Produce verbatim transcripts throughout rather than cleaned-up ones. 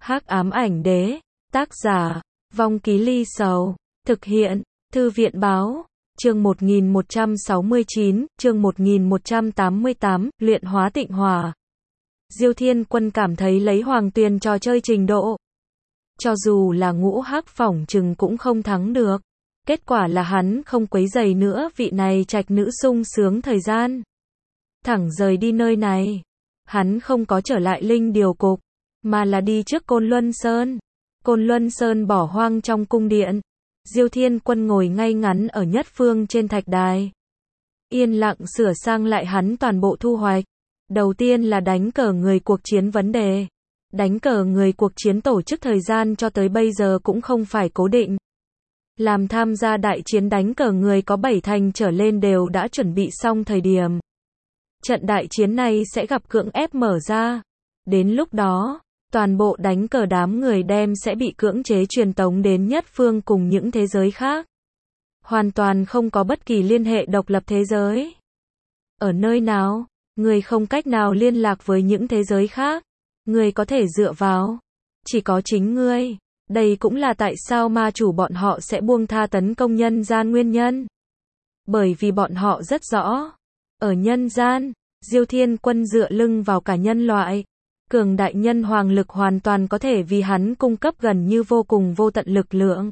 Hắc ám ảnh đế, tác giả, Vong Ký Ly Sầu, thực hiện, Thư viện báo, chương một nghìn một trăm sáu mươi chín, chương một nghìn một trăm tám mươi tám, luyện hóa tịnh hỏa. Diêu Thiên Quân cảm thấy lấy Hoàng Tuyền trò chơi trình độ, cho dù là ngũ hắc phỏng chừng cũng không thắng được. Kết quả là hắn không quấy rầy nữa vị này trạch nữ sung sướng thời gian. Thẳng rời đi nơi này. Hắn không có trở lại Linh Điều Cục, mà là đi trước Côn Luân Sơn. Côn Luân Sơn bỏ hoang trong cung điện. Diêu Thiên Quân ngồi ngay ngắn ở nhất phương trên thạch đài. Yên lặng sửa sang lại hắn toàn bộ thu hoạch. Đầu tiên là đánh cờ người cuộc chiến vấn đề. Đánh cờ người cuộc chiến tổ chức thời gian cho tới bây giờ cũng không phải cố định. Làm tham gia đại chiến đánh cờ người có bảy thành trở lên đều đã chuẩn bị xong thời điểm. Trận đại chiến này sẽ gặp cưỡng ép mở ra. Đến lúc đó, toàn bộ đánh cờ đám người đem sẽ bị cưỡng chế truyền tống đến nhất phương cùng những thế giới khác. Hoàn toàn không có bất kỳ liên hệ độc lập thế giới. Ở nơi nào, người không cách nào liên lạc với những thế giới khác. Người có thể dựa vào, chỉ có chính ngươi. Đây cũng là tại sao ma chủ bọn họ sẽ buông tha tấn công nhân gian nguyên nhân. Bởi vì bọn họ rất rõ. Ở nhân gian, Diêu Thiên Quân dựa lưng vào cả nhân loại. Cường đại nhân hoàng lực hoàn toàn có thể vì hắn cung cấp gần như vô cùng vô tận lực lượng.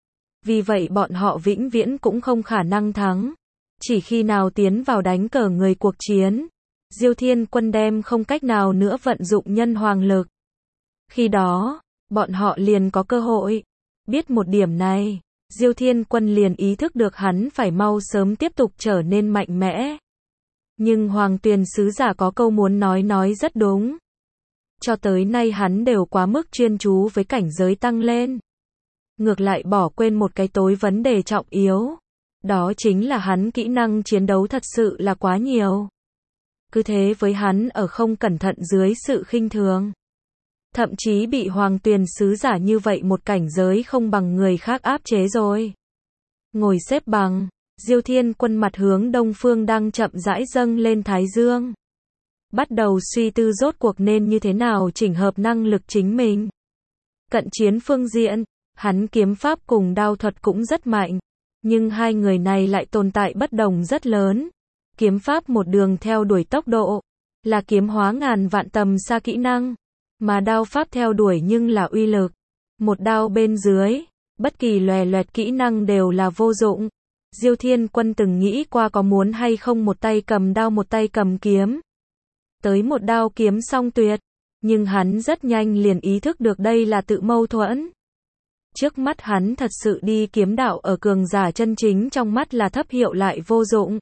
Vì vậy bọn họ vĩnh viễn cũng không khả năng thắng. Chỉ khi nào tiến vào đánh cờ người cuộc chiến, Diêu Thiên Quân đem không cách nào nữa vận dụng nhân hoàng lực. Khi đó, bọn họ liền có cơ hội. Biết một điểm này, Diêu Thiên Quân liền ý thức được hắn phải mau sớm tiếp tục trở nên mạnh mẽ. Nhưng Hoàng Tuyền sứ giả có câu muốn nói nói rất đúng. Cho tới nay hắn đều quá mức chuyên chú với cảnh giới tăng lên. Ngược lại bỏ quên một cái tối vấn đề trọng yếu. Đó chính là hắn kỹ năng chiến đấu thật sự là quá nhiều. Cứ thế với hắn ở không cẩn thận dưới sự khinh thường. Thậm chí bị Hoàng Tuyền sứ giả như vậy một cảnh giới không bằng người khác áp chế rồi. Ngồi xếp bằng, Diêu Thiên Quân mặt hướng đông phương đang chậm rãi dâng lên thái dương. Bắt đầu suy tư rốt cuộc nên như thế nào chỉnh hợp năng lực chính mình. Cận chiến phương diện, hắn kiếm pháp cùng đao thuật cũng rất mạnh. Nhưng hai người này lại tồn tại bất đồng rất lớn. Kiếm pháp một đường theo đuổi tốc độ, là kiếm hóa ngàn vạn tầm xa kỹ năng. Mà đao pháp theo đuổi nhưng là uy lực. Một đao bên dưới, bất kỳ lòe loẹt kỹ năng đều là vô dụng. Diêu Thiên Quân từng nghĩ qua có muốn hay không một tay cầm đao một tay cầm kiếm. Tới một đao kiếm song tuyệt. Nhưng hắn rất nhanh liền ý thức được đây là tự mâu thuẫn. Trước mắt hắn thật sự đi kiếm đạo ở cường giả chân chính trong mắt là thấp hiệu lại vô dụng.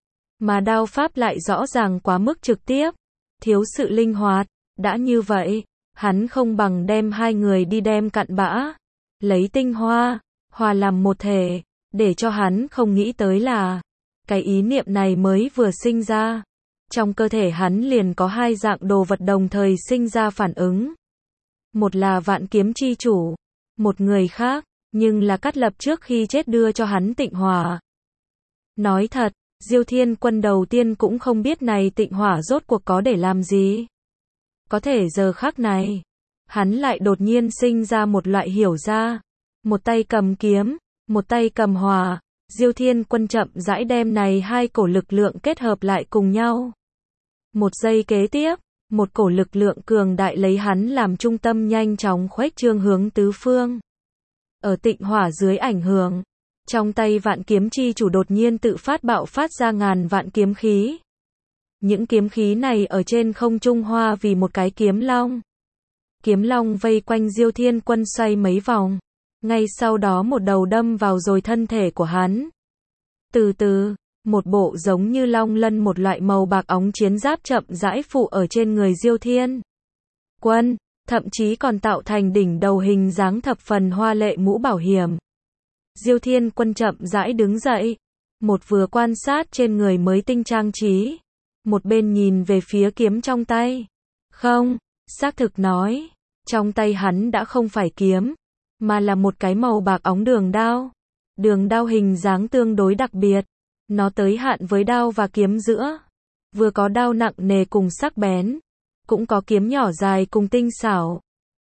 Mà đao pháp lại rõ ràng quá mức trực tiếp. Thiếu sự linh hoạt. Đã như vậy, hắn không bằng đem hai người đi đem cặn bã. Lấy tinh hoa, hòa làm một thể. Để cho hắn không nghĩ tới là, cái ý niệm này mới vừa sinh ra. Trong cơ thể hắn liền có hai dạng đồ vật đồng thời sinh ra phản ứng. Một là vạn kiếm chi chủ. Một người khác, nhưng là Cát Lập trước khi chết đưa cho hắn tịnh hỏa. Nói thật, Diêu Thiên Quân đầu tiên cũng không biết này tịnh hỏa rốt cuộc có để làm gì. Có thể giờ khắc này, hắn lại đột nhiên sinh ra một loại hiểu ra. Một tay cầm kiếm, một tay cầm hỏa. Diêu Thiên Quân chậm rãi đem này hai cổ lực lượng kết hợp lại cùng nhau. Một giây kế tiếp, một cổ lực lượng cường đại lấy hắn làm trung tâm nhanh chóng khuếch trương hướng tứ phương. Ở tịnh hỏa dưới ảnh hưởng, trong tay vạn kiếm chi chủ đột nhiên tự phát bạo phát ra ngàn vạn kiếm khí. Những kiếm khí này ở trên không trung hoa vì một cái kiếm long. Kiếm long vây quanh Diêu Thiên Quân xoay mấy vòng. Ngay sau đó một đầu đâm vào rồi thân thể của hắn. Từ từ, một bộ giống như long lân một loại màu bạc óng chiến giáp chậm rãi phụ ở trên người Diêu Thiên Quân, thậm chí còn tạo thành đỉnh đầu hình dáng thập phần hoa lệ mũ bảo hiểm. Diêu Thiên Quân chậm rãi đứng dậy, một vừa quan sát trên người mới tinh trang trí, một bên nhìn về phía kiếm trong tay. Không, xác thực nói, trong tay hắn đã không phải kiếm, mà là một cái màu bạc óng đường đao. Đường đao hình dáng tương đối đặc biệt, nó tới hạn với đao và kiếm giữa. Vừa có đao nặng nề cùng sắc bén, cũng có kiếm nhỏ dài cùng tinh xảo.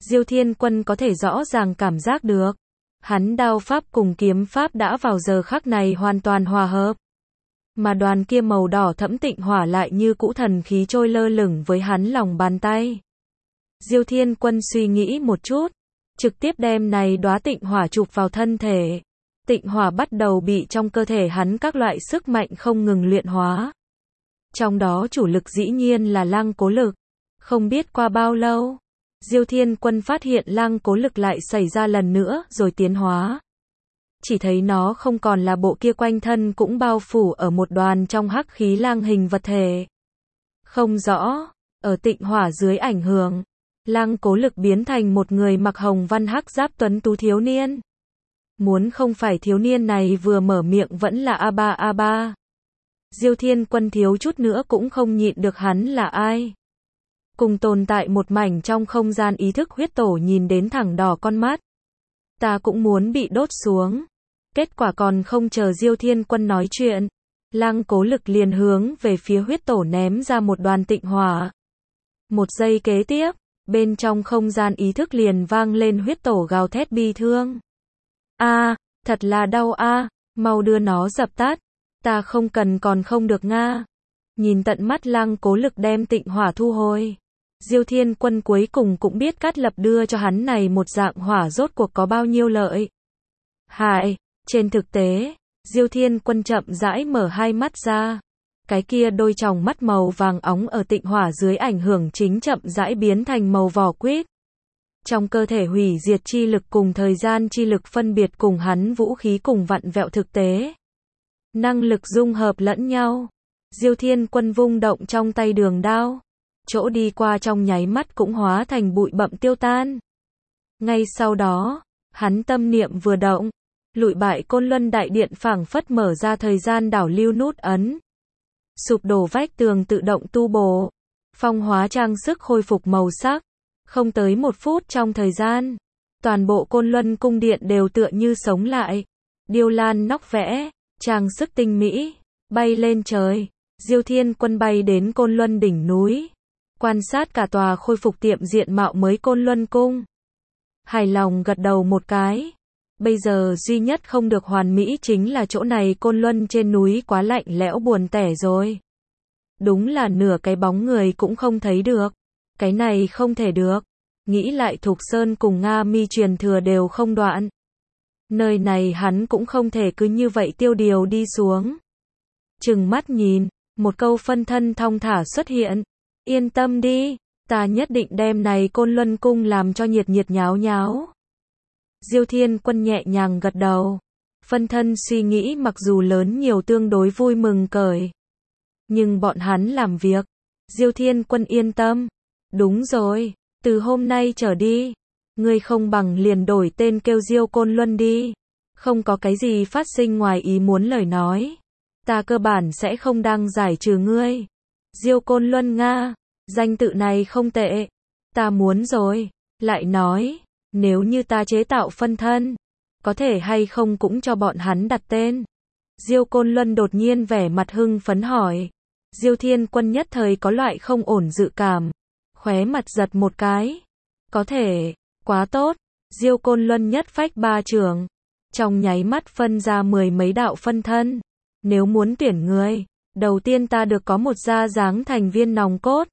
Diêu Thiên Quân có thể rõ ràng cảm giác được. Hắn đao pháp cùng kiếm pháp đã vào giờ khắc này hoàn toàn hòa hợp. Mà đoàn kia màu đỏ thẫm tịnh hỏa lại như cũ thần khí trôi lơ lửng với hắn lòng bàn tay. Diêu Thiên Quân suy nghĩ một chút, trực tiếp đem này đóa tịnh hỏa chụp vào thân thể. Tịnh hỏa bắt đầu bị trong cơ thể hắn các loại sức mạnh không ngừng luyện hóa. Trong đó chủ lực dĩ nhiên là lăng cố lực. Không biết qua bao lâu, Diêu Thiên Quân phát hiện lăng cố lực lại xảy ra lần nữa rồi tiến hóa. Chỉ thấy nó không còn là bộ kia quanh thân cũng bao phủ ở một đoàn trong hắc khí lang hình vật thể. Không rõ, ở tịnh hỏa dưới ảnh hưởng, lăng cố lực biến thành một người mặc hồng văn hắc giáp tuấn tú thiếu niên. Muốn không phải thiếu niên này vừa mở miệng vẫn là A ba A ba. Diêu Thiên Quân thiếu chút nữa cũng không nhịn được hắn là ai. Cùng tồn tại một mảnh trong không gian ý thức huyết tổ nhìn đến thẳng đỏ con mắt. Ta cũng muốn bị đốt xuống. Kết quả còn không chờ Diêu Thiên Quân nói chuyện, lăng cố lực liền hướng về phía huyết tổ ném ra một đoàn tịnh hỏa. Một giây kế tiếp, bên trong không gian ý thức liền vang lên huyết tổ gào thét bi thương. A, thật là đau a, mau đưa nó dập tắt, ta không cần còn không được nga. Nhìn tận mắt lăng cố lực đem tịnh hỏa thu hồi, Diêu Thiên Quân cuối cùng cũng biết Cát Lập đưa cho hắn này một dạng hỏa rốt cuộc có bao nhiêu lợi. Hại, trên thực tế, Diêu Thiên Quân chậm rãi mở hai mắt ra. Cái kia đôi tròng mắt màu vàng óng ở tịnh hỏa dưới ảnh hưởng chính chậm rãi biến thành màu vỏ quýt. Trong cơ thể hủy diệt chi lực cùng thời gian chi lực phân biệt cùng hắn vũ khí cùng vặn vẹo thực tế. Năng lực dung hợp lẫn nhau. Diêu Thiên Quân vung động trong tay đường đao. Chỗ đi qua trong nháy mắt cũng hóa thành bụi bặm tiêu tan. Ngay sau đó, hắn tâm niệm vừa động, lụi bại Côn Luân Đại Điện phảng phất mở ra thời gian đảo lưu nút ấn. Sụp đổ vách tường tự động tu bổ. Phong hóa trang sức khôi phục màu sắc. Không tới một phút trong thời gian, toàn bộ Côn Luân cung điện đều tựa như sống lại. Điêu lan nóc vẽ, trang sức tinh mỹ, bay lên trời. Diêu Thiên Quân bay đến Côn Luân đỉnh núi, quan sát cả tòa khôi phục tiệm diện mạo mới Côn Luân cung. Hài lòng gật đầu một cái. Bây giờ duy nhất không được hoàn mỹ chính là chỗ này Côn Luân trên núi quá lạnh lẽo buồn tẻ rồi. Đúng là nửa cái bóng người cũng không thấy được. Cái này không thể được. Nghĩ lại Thục Sơn cùng Nga Mi truyền thừa đều không đoạn. Nơi này hắn cũng không thể cứ như vậy tiêu điều đi xuống. Chừng mắt nhìn, một câu phân thân thong thả xuất hiện. Yên tâm đi, ta nhất định đem này Côn Luân cung làm cho nhiệt nhiệt nháo nháo. Diêu Thiên Quân nhẹ nhàng gật đầu. Phân thân suy nghĩ mặc dù lớn nhiều tương đối vui mừng cởi. Nhưng bọn hắn làm việc. Diêu Thiên Quân yên tâm. Đúng rồi, từ hôm nay trở đi, ngươi không bằng liền đổi tên kêu Diêu Côn Luân đi. Không có cái gì phát sinh ngoài ý muốn lời nói. Ta cơ bản sẽ không đăng giải trừ ngươi. Diêu Côn Luân Nga, danh tự này không tệ. Ta muốn rồi, lại nói, nếu như ta chế tạo phân thân, có thể hay không cũng cho bọn hắn đặt tên. Diêu Côn Luân đột nhiên vẻ mặt hưng phấn hỏi. Diêu Thiên Quân nhất thời có loại không ổn dự cảm. Khóe mặt giật một cái. Có thể, quá tốt. Diêu Côn Luân nhất phách ba trường. Trong nháy mắt phân ra mười mấy đạo phân thân. Nếu muốn tuyển người, đầu tiên ta được có một gia dáng thành viên nòng cốt.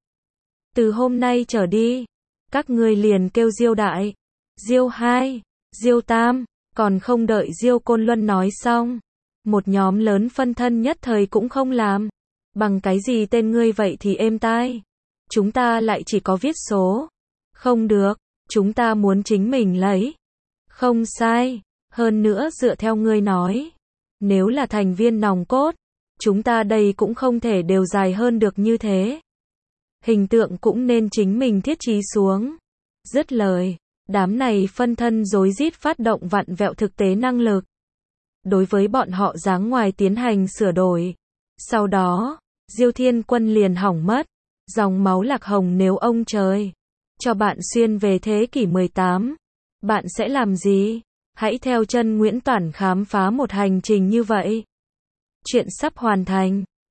Từ hôm nay trở đi, các ngươi liền kêu Diêu Đại, Diêu Hai, Diêu Tam, còn không đợi Diêu Côn Luân nói xong. Một nhóm lớn phân thân nhất thời cũng không làm. Bằng cái gì tên ngươi vậy thì êm tai. Chúng ta lại chỉ có viết số. Không được, chúng ta muốn chính mình lấy. Không sai, hơn nữa dựa theo ngươi nói. Nếu là thành viên nòng cốt, chúng ta đây cũng không thể đều dài hơn được như thế. Hình tượng cũng nên chính mình thiết trí xuống. Dứt lời, đám này phân thân rối rít phát động vặn vẹo thực tế năng lực. Đối với bọn họ dáng ngoài tiến hành sửa đổi. Sau đó, Diêu Thiên Quân liền hỏng mất. Dòng máu lạc hồng nếu ông trời cho bạn xuyên về thế kỷ mười tám, bạn sẽ làm gì? Hãy theo chân Nguyễn Toản khám phá một hành trình như vậy. Chuyện sắp hoàn thành.